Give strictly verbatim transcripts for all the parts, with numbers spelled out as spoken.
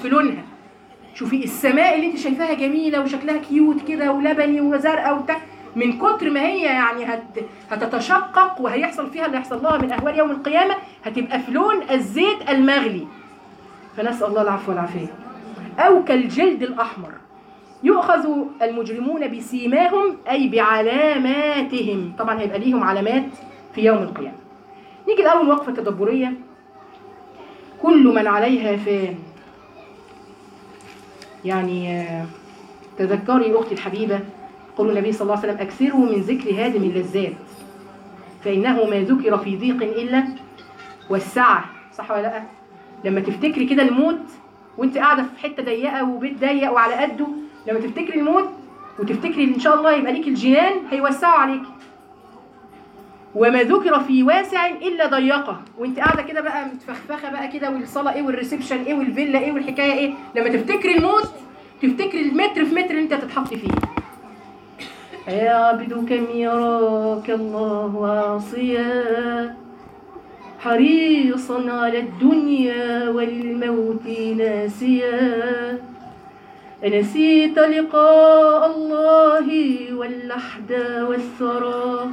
في لونها. شوفي السماء اللي انت شايفاها جميله وشكلها كيوت كده ولبني وزرقاء وبتاع، من كتر ما هي يعني هت هتتشقق وهيحصل فيها اللي يحصل لها من اهوال يوم القيامه، هتبقى في لون الزيت المغلي، فنسال الله العفو والعافيه. او كالجلد الاحمر. يؤخذ المجرمون بسيماهم اي بعلاماتهم، طبعا هيبقى ليهم علامات في يوم القيامه. نيجي الاول وقفه تدبريه. كل من عليها فان. يعني تذكري اختي الحبيبه، قول النبي صلى الله عليه وسلم: اكثروا من ذكر هادم اللذات فانه ما ذكر في ضيق الا والسعه. صح ولا لا؟ لما تفتكري كده الموت وانت قاعده في حته ضيقه وبيت ضيق وعلى قده، لما تفتكري الموت وتفتكري ان شاء الله يبقى ليك الجنان، هيوسعوا عليك. وما ذكر في واسع الا ضيقه، وانت قاعده كده بقى متفخفخه بقى كده، والصلاه ايه والريسبشن ايه والفيلا ايه والحكايه ايه، لما تفتكري الموت تفتكري المتر في متر اللي انت هتتحط فيه. يا عبد كم يراك الله عاصيا حريصا على الدنيا والموت ناسيا، أنسيت لقاء الله واللحد والثرى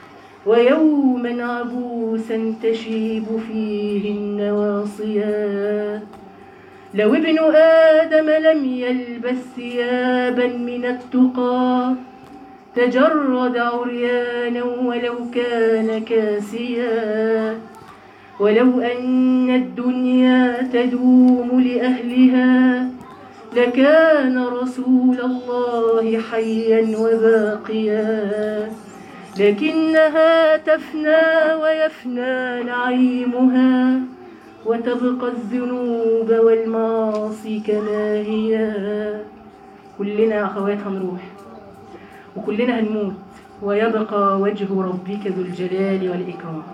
ويوما عبوسا تشيب فيه النواصيا. لو ابن آدم لم يلبس ثيابا من التقى تجرد عريانا ولو كان كاسيا، ولو أن الدنيا تدوم لأهلها لكان رسول الله حيا وباقيا، لكنها تفنى ويفنى نعيمها وتبقى الذنوب والمعاصي كما هي. كلنا أخوات هنروح وكلنا هنموت، ويبقى وجه ربك ذو الجلال والإكرام.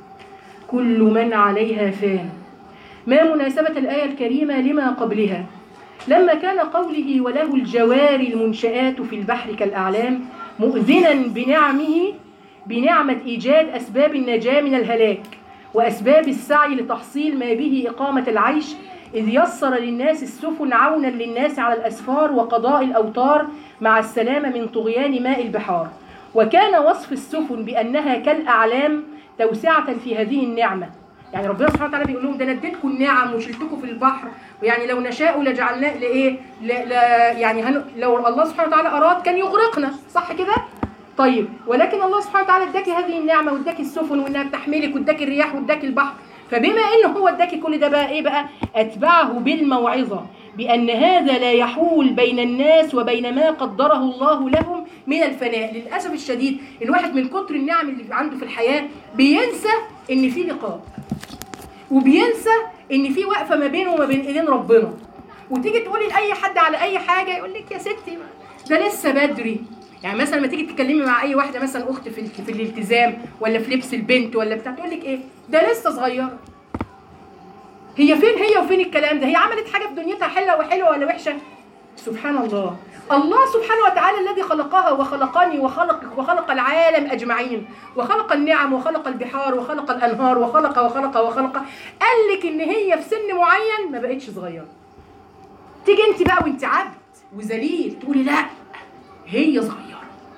كل من عليها فان. ما مناسبة الآية الكريمة لما قبلها؟ لما كان قوله: وله الجوار المنشآت في البحر كالأعلام، مؤذنا بنعمه بنعمة إيجاد أسباب النجاة من الهلاك وأسباب السعي لتحصيل ما به إقامة العيش، إذ يسر للناس السفن عونا للناس على الأسفار وقضاء الأوطار مع السلامة من طغيان ماء البحار. وكان وصف السفن بأنها كالأعلام توسعة في هذه النعمة. يعني ربنا سبحانه وتعالى بيقول لهم: ده انا اديتكم النعم وشلتكم في البحر، ويعني لو نشاء لجعلناه لايه؟ لا يعني هن... لو الله سبحانه وتعالى اراد كان يغرقنا، صح كده؟ طيب، ولكن الله سبحانه وتعالى اداكي هذه النعمه واداكي السفن وانها بتحملك واداكي الرياح واداكي البحر، فبما انه هو اداكي كل ده بقى ايه بقى؟ اتبعه بالموعظه بان هذا لا يحول بين الناس وبين ما قدره الله لهم من الفناء. للاسف الشديد الواحد من كتر النعم اللي عنده في الحياه بينسى ان في لقاء، وبينسى ان في وقفه ما بينه وما بين ايدين ربنا. وتيجي تقولي لاي حد على اي حاجه يقول لك: يا ستي ده لسه بدري. يعني مثلا لما تيجي تتكلمي مع اي واحده مثلا اخت في في الالتزام ولا في لبس البنت ولا بتاع، تقول لك ايه؟ ده لسه صغيره. هي فين هي وفين الكلام ده؟ هي عملت حاجه في دنيتها حلوه وحلوه ولا وحشه؟ سبحان الله. الله سبحانه وتعالى الذي خلقها وخلقني وخلق وخلق العالم اجمعين، وخلق النعم وخلق البحار وخلق الانهار وخلق وخلق وخلق، قال لك ان هي في سن معين ما بقتش صغيره. تيجي انت بقى وانت عبد وذليل تقولي: لا هي صغيره.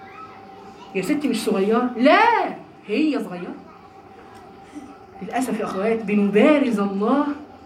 يا ستي مش صغيره، لا هي صغيره. للاسف يا اخوات بنبارز الله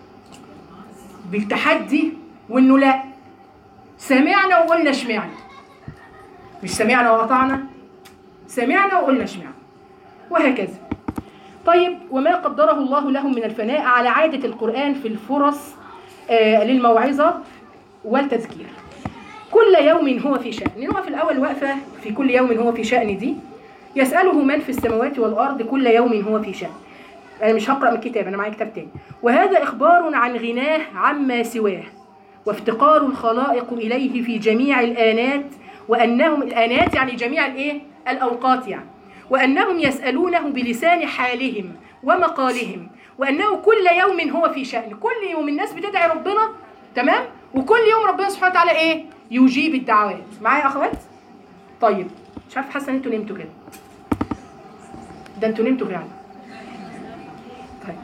بالتحدي، وانه لا سمعنا وقلنا اشمعنا، مش سمعنا وقطعنا، سمعنا وقلنا اشمعنا، وهكذا. طيب، وما قدره الله لهم من الفناء على عادة القرآن في الفرص آه للموعظة والتذكير. كل يوم هو في شأن. نقف الأول وقفة في كل يوم هو في شأن دي. يسأله من في السماوات والأرض كل يوم هو في شأن. أنا مش هقرأ من الكتاب، أنا معايا كتاب تاني. وهذا إخبار عن غناه عما سواه وافتقار الخلائق إليه في جميع الآنات، وأنهم الآنات يعني جميع الإيه؟ الأوقات يعني، وأنهم يسألونه بلسان حالهم ومقالهم، وأنه كل يوم هو في شأن. كل يوم الناس بتدعي ربنا، تمام؟ وكل يوم ربنا سبحانه وتعالى إيه؟ يجيب الدعوات. معايا يا أخوات؟ طيب، مش عارف، حاسة إن أنتوا نمتوا كده. ده أنتوا نمتوا فعلا. طيب،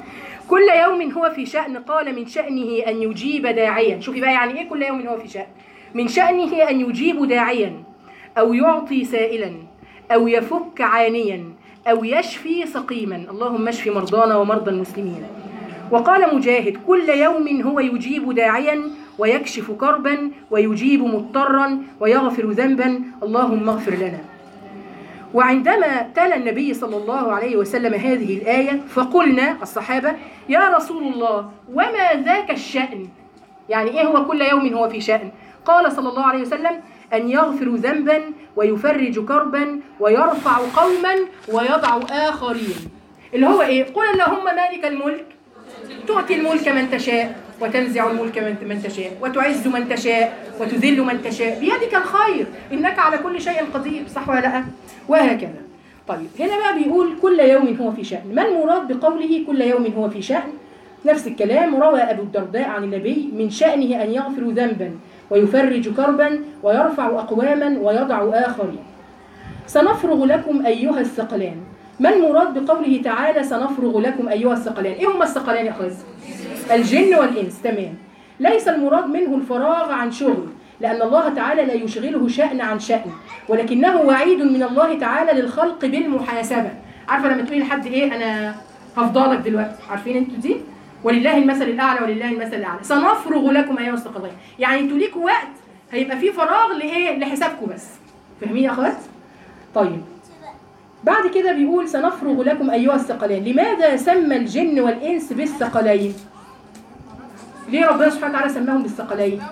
كل يوم هو في شأن. قال من شأنه أن يجيب داعيا. شوفي بقى يعني إيه كل يوم هو في شأن. من شأنه أن يجيب داعيا أو يعطي سائلا أو يفك عانيا أو يشفي سقيما. اللهم اشف مرضانا ومرضى المسلمين. وقال مجاهد كل يوم هو يجيب داعيا ويكشف كربا ويجيب مضطرا ويغفر ذنبا. اللهم اغفر لنا. وعندما تلا النبي صلى الله عليه وسلم هذه الآية فقلنا الصحابة يا رسول الله وما ذاك الشأن؟ يعني إيه هو كل يوم هو في شأن؟ قال صلى الله عليه وسلم أن يغفر ذنبا ويفرج كربا ويرفع قوما ويضع آخرين. اللي هو إيه؟ قل اللهم مالك الملك تؤتي الملك من تشاء وتنزع الملك من تشاء وتعز من تشاء وتذل من تشاء بيدك الخير إنك على كل شيء قدير. صح ولا لا؟ وهكذا. طيب هنا بقى بيقول كل يوم هو في شأن. ما المراد بقوله كل يوم هو في شأن؟ نفس الكلام. روى أبو الدرداء عن النبي من شأنه أن يغفر ذنبا ويفرج كربا ويرفع أقواما ويضع آخرين. سنفرغ لكم أيها الثقلان. ما المراد بقوله تعالى سنفرغ لكم أيها الثقلان؟ إيه هما الثقلان يا أخوات؟ الجن والإنس. تمام. ليس المراد منه الفراغ عن شغل لأن الله تعالى لا يشغله شأن عن شأن، ولكنه وعيد من الله تعالى للخلق بالمحاسبة. عارفة لما تقولي لحد إيه أنا هفضلك دلوقتي، عارفين أنتوا دي؟ ولله المثل الأعلى ولله المثل الأعلى. سنفرغ لكم أيها الثقلان، يعني أنتوا ليكوا وقت هيبقى فيه فراغ لإيه؟ لحسابكم بس. فاهمين يا أخوات؟ طيب بعد كده بيقول سنفرغ لكم أيها الثقلان. لماذا سمى الجن والإنس بالثقلين؟ ليه ربنا سبحانه وتعالى سماهم بالثقلين؟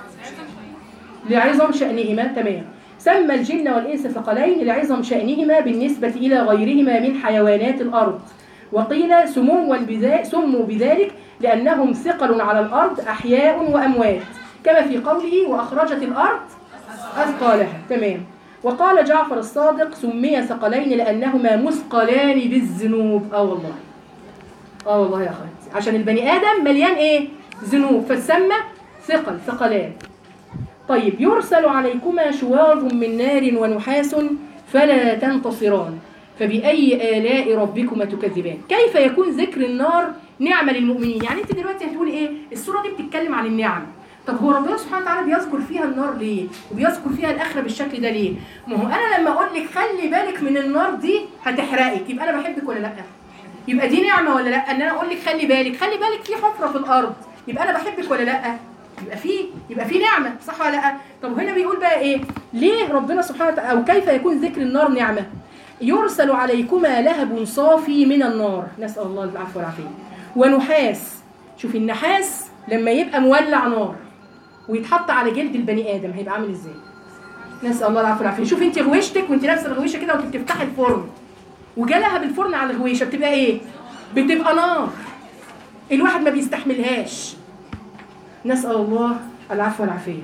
لعظم شأنهما. تمام. سمى الجن والإنس ثقلين لعظم شأنهما بالنسبة إلى غيرهما من حيوانات الأرض. وقيل سموا سموا بذلك لأنهم ثقل على الأرض أحياء وأموات كما في قوله وأخرجت الأرض أثقالها. تمام. وقال جعفر الصادق سمي ثقلين لأنهما مثقلان بالذنوب. اه والله اه والله يا أخواتي عشان البني آدم مليان إيه؟ ذنوب فسمى ثقل ثقلان. طيب يرسل عليكما شواظ من نار ونحاس فلا تنتصران فبأي آلاء ربكما تكذبان. كيف يكون ذكر النار نعمة للمؤمنين؟ يعني انت دلوقتي هتقولي ايه؟ السورة دي بتتكلم عن النعم. طب هو ربنا سبحانه وتعالى بيذكر فيها النار ليه؟ وبيذكر فيها الآخرة بالشكل ده ليه؟ ما هو أنا لما أقول لك خلي بالك من النار دي هتحرقك، يبقى أنا بحبك ولا لأ؟ يبقى دي نعمة ولا لأ؟ إن أنا أقول لك خلي بالك، خلي بالك في حفرة في الأرض، يبقى أنا بحبك ولا لأ؟ يبقى في يبقى في نعمة. صح ولا لأ؟ طب هنا بيقول بقى إيه؟ ليه ربنا سبحانه وتعالى أو كيف يكون ذكر النار نعمة؟ يرسل عليكما لهب صافي من النار، نسأل الله العفو والعافية، ونحاس. شوفي النحاس لما يبقى مولع نار ويتحط على جلد البني آدم هيبقى عامل ازاي؟ نسأل الله العفو والعافية. شوفي انت غويشتك وانت نفس الغويشة كده وانت بتفتحي الفرن وجالها بالفرن على الغويشة بتبقى ايه؟ بتبقى نار الواحد ما بيستحملهاش. نسأل الله العفو والعافية.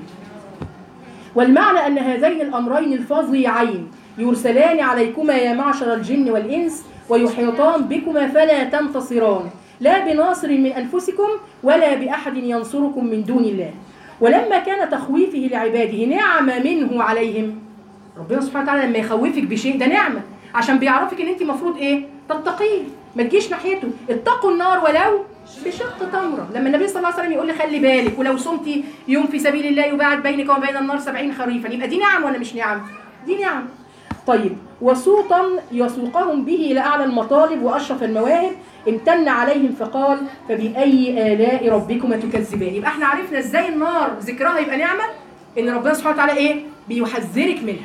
والمعنى أن هذين الأمرين الفظيعين يرسلان عليكما يا معشر الجن والإنس ويحيطان بكما فلا تنتصران لا بناصر من أنفسكم ولا بأحد ينصركم من دون الله. ولما كان تخويفه لعباده نعمة منه عليهم، ربنا سبحانه وتعالى لما يخوفك بشيء ده نعمة عشان بيعرفك ان انت مفروض ايه؟ تتقيه، ما تجيش ناحيته. اتقوا النار ولو بشق تمرة. لما النبي صلى الله عليه وسلم يقول لي خلي بالك ولو صمتي يوم في سبيل الله يباعد بينك وبين النار سبعين خريفا، يبقى دي نعم ولا مش نعم؟ دي نعم. طيب وسوطا يسوقهم به إلى أعلى المطالب وأشرف المواهب امتن عليهم فقال فبأي آلاء ربكما تكذبان. يبقى احنا عرفنا ازاي النار ذكرها يبقى نعمة، ان ربنا سبحانه وتعالى ايه؟ بيحذرك منها.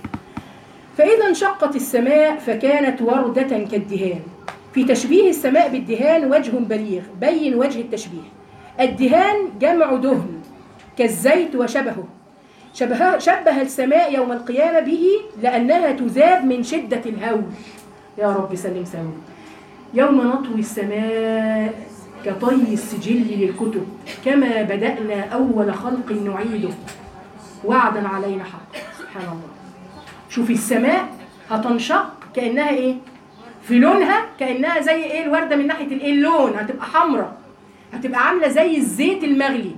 فإذا انشقت السماء فكانت وردة كالدهان. في تشبيه السماء بالدهان وجه بليغ، بين وجه التشبيه. الدهان جمع دهن كالزيت وشبهه. شبه, شبه السماء يوم القيامة به لأنها تذاب من شدة الهول. يا رب سلم سلم. يوم نطوي السماء كطي السجل للكتب كما بدأنا أول خلق نعيده وعدا علينا حق. سبحان الله. شوفي السماء هتنشق كأنها إيه؟ في لونها كأنها زي إيه الوردة من ناحية الإيه اللون، هتبقى حمراء، هتبقى عاملة زي الزيت المغلي.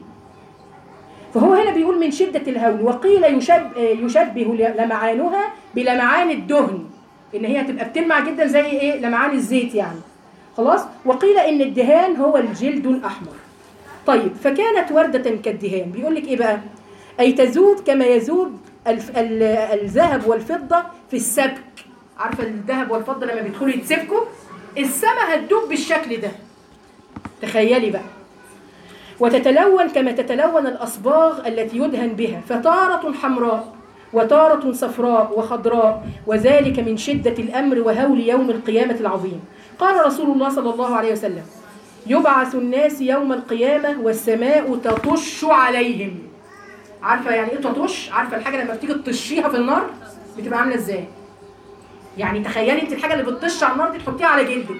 فهو هنا بيقول من شدة الهول. وقيل يشب يشبه لمعانها بلمعان الدهن، إن هي تبقى بتلمع جدا زي إيه لمعان الزيت يعني. خلاص. وقيل إن الدهان هو الجلد الأحمر. طيب فكانت وردة كالدهان، بيقول لك إيه بقى؟ أي تذوب كما يذوب الذهب والفضة في السبك. عارفة الذهب والفضة لما بيدخلوا يتسبكوا، السما هتدوب بالشكل ده، تخيلي بقى. وتتلون كما تتلون الأصباغ التي يدهن بها، فتارة حمراء وتارة صفراء وخضراء، وذلك من شدة الأمر وهول يوم القيامة العظيم. قال رسول الله صلى الله عليه وسلم: يبعث الناس يوم القيامة والسماء تطش عليهم. عارفة يعني إيه تطش؟ عارفة الحاجة لما بتيجي تطشيها في النار بتبقى عاملة إزاي؟ يعني تخيلي أنت الحاجة اللي بتطش على النار دي تحطيها على جلدك.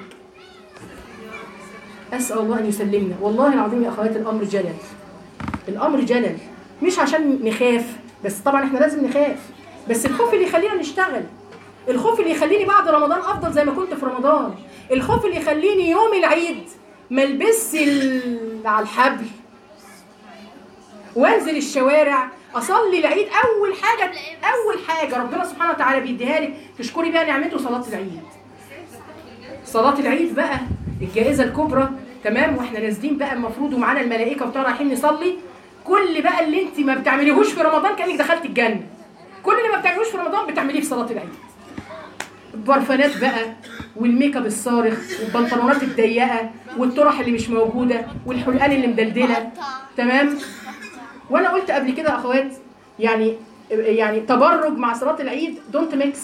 أسأل الله أن يسلمنا. والله العظيم يا أخوات الأمر جلل، الأمر جلل، مش عشان نخاف بس، طبعا إحنا لازم نخاف، بس الخوف اللي يخلينا نشتغل، الخوف اللي يخليني بعد رمضان أفضل زي ما كنت في رمضان، الخوف اللي يخليني يوم العيد ملبس على الحبل وانزل الشوارع اصلي العيد. اول حاجه اول حاجه ربنا سبحانه وتعالى بيديها لك تشكري بيها نعمته صلاه العيد. صلاه العيد بقى الجائزه الكبرى، تمام؟ واحنا نازلين بقى المفروض ومعانا الملائكه وبتاع رايحين نصلي، كل بقى اللي انت ما بتعمليهوش في رمضان كانك دخلت الجنه، كل اللي ما بتعمليهوش في رمضان بتعمليه في صلاه العيد. البرفانات بقى والميك اب الصارخ والبنطلونات الضيقه والطرح اللي مش موجوده والحلقان اللي مدلدله، تمام؟ وانا قلت قبل كده يا اخوات، يعني يعني تبرج مع صلاه العيد دونت ميكس،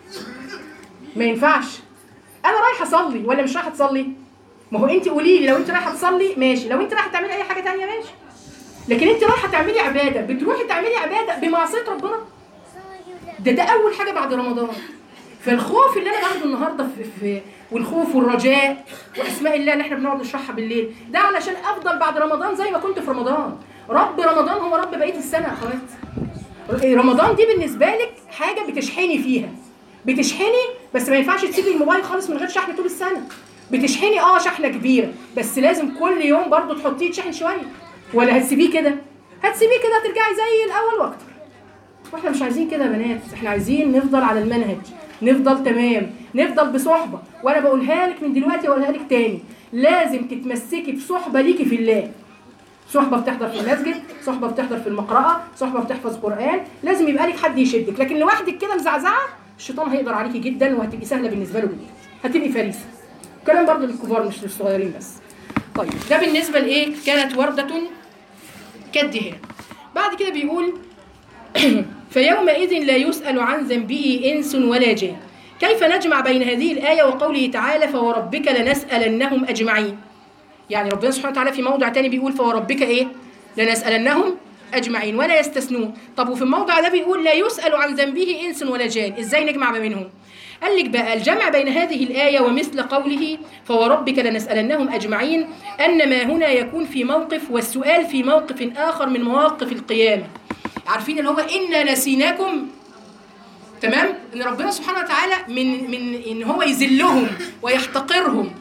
ما ينفعش. انا رايحه اصلي ولا مش رايحه تصلي؟ ما هو انت قولي لي، لو انت رايحه تصلي ماشي، لو انت رايحه تعملي اي حاجه ثانيه ماشي، لكن انت رايحه تعملي عباده، بتروحي تعملي عباده بمعصيه ربنا، ده ده اول حاجه بعد رمضان. فالخوف اللي انا باخده النهارده في, في والخوف والرجاء واسماء الله اللي احنا بنقعد نشرحها بالليل، ده علشان افضل بعد رمضان زي ما كنت في رمضان. رب رمضان هو رب بقيه السنه يا اخوات. رمضان دي بالنسبه لك حاجه بتشحني فيها، بتشحني، بس ما ينفعش تسيبي الموبايل خالص من غير شحن طول السنه. بتشحني اه شحنه كبيره، بس لازم كل يوم برضو تحطيه يتشحن شويه، ولا هتسيبيه كده؟ هتسيبيه كده هترجعي زي الاول واكتر. واحنا مش عايزين كده يا بنات، احنا عايزين نفضل على المنهج، نفضل تمام، نفضل بصحبه. وانا بقولها لك من دلوقتي واقولها لك تاني، لازم تتمسكي بصحبه ليكي في الله. صحبه بتحضر في المسجد، صحبه بتحضر في المقرأة، صحبه بتحفظ قرآن، لازم يبقى لك حد يشدك. لكن لوحدك كده مزعزعه الشيطان هيقدر عليكي جدا وهتبقي سهله بالنسبه له جدا، هتبقي فريسه. الكلام برضه للكبار مش للصغيرين بس. طيب ده بالنسبه لايه؟ كانت ورده كالدهان. بعد كده بيقول فيومئذ لا يسأل عن ذنبه إنس ولا جان. كيف نجمع بين هذه الآية وقوله تعالى فوربك لنسألنهم أجمعين؟ يعني ربنا سبحانه وتعالى في موضع تاني بيقول فوربك إيه؟ لنسألنهم أجمعين ولا يستثنون. طب وفي الموضع ده بيقول لا يسأل عن ذنبه إنس ولا جان، إزاي نجمع بينهم؟ قال لك بقى الجمع بين هذه الآية ومثل قوله فوربك لنسألنهم أجمعين أن ما هنا يكون في موقف والسؤال في موقف آخر من مواقف القيامة. عارفين اللي هو إنا نسيناكم، تمام؟ إن ربنا سبحانه وتعالى من من إن هو يذلهم ويحتقرهم